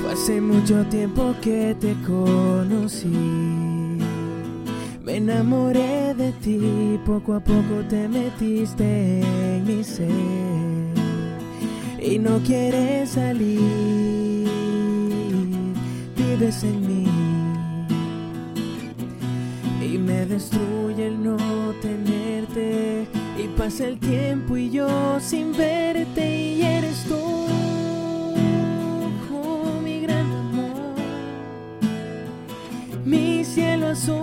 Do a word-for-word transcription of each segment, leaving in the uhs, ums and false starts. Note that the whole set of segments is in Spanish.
Hace mucho tiempo que te conocí, me enamoré de ti, poco a poco te metiste en mi ser y no quieres salir, vives en mí y me destruye el no tenerte y pasa el tiempo y yo sin verte y eres tú. Mi cielo azul,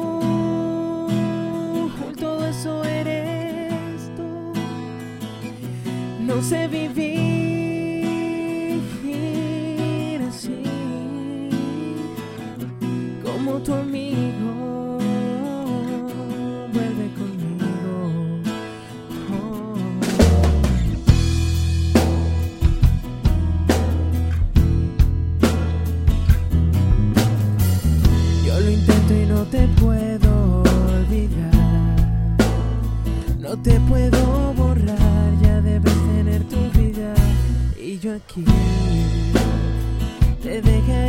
todo eso eres tú. No sé vivir así, como tu amigo. Vuelve conmigo. Oh. Yo lo intento y no te puedo olvidar, no te puedo borrar, ya debes tener tu vida y yo aquí te dejaré.